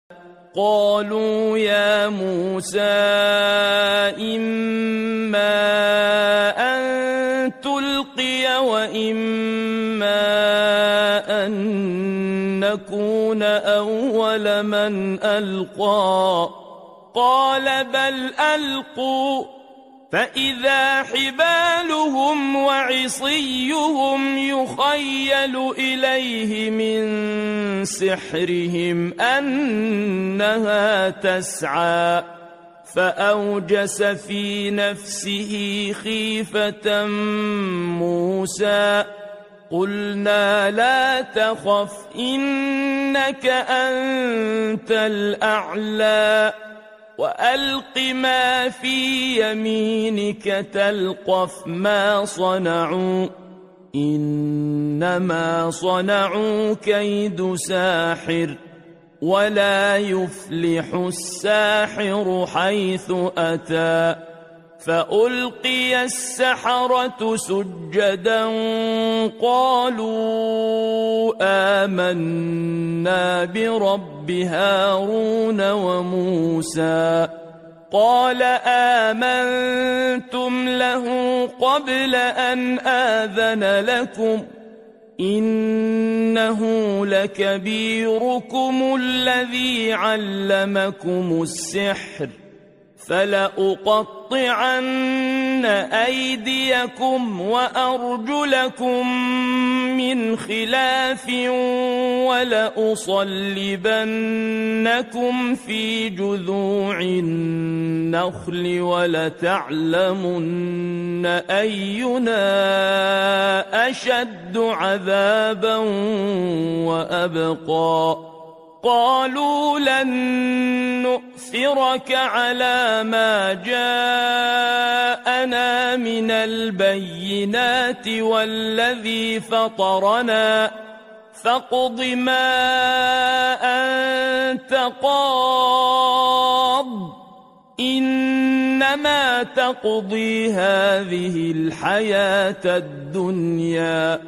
قالوا يا موسى إما أن تلقي وإما أن نكون أول من ألقى قال بل ألقوا فإذا حبالهم وعصيهم يخيل إليه من سحرهم أنها تسعى فأوجس في نفسه خيفة موسى قلنا لا تخف إنك أنت الأعلى وألق ما في يمينك تلقف ما صنعوا إنما صنعوا كيد ساحر ولا يفلح الساحر حيث أتى فألقي السحرة سجدا قالوا آمنا برب هارون وموسى قال آمنتم له قبل أن آذن لكم إنه لكبيركم الذي علمكم السحر فلأقطعن أيديكم وأرجلكم من خلاف ولأصلبنكم في جذوع النخل ولتعلمن أينا أشد عذابا وأبقى قالوا لن نؤثرك على ما جاءنا من البينات والذي فطرنا فاقض ما أنت قاض إنما تقضي هذه الحياة الدنيا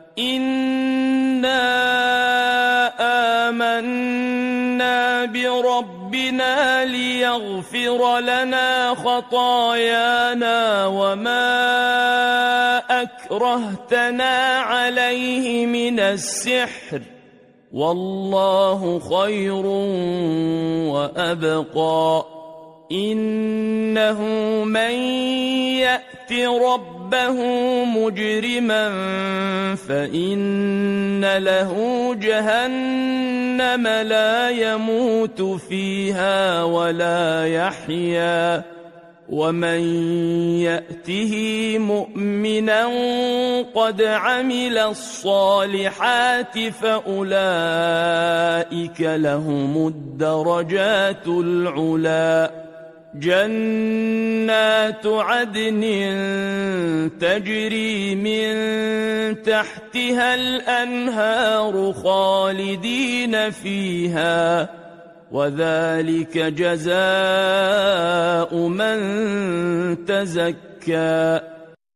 إنا آمنا بربنا ليغفر لنا خطايانا وما أكرهتنا عليه من السحر والله خير وأبقى إنه من يأت ربه مجرما فإن له جهنم لا يموت فيها ولا يحيا ومن يأته مؤمنا قد عمل الصالحات فأولئك لهم الدرجات العلى جنات عدن تجري من تحتها الأنهار خالدين فيها وذلك جزاء من تزكى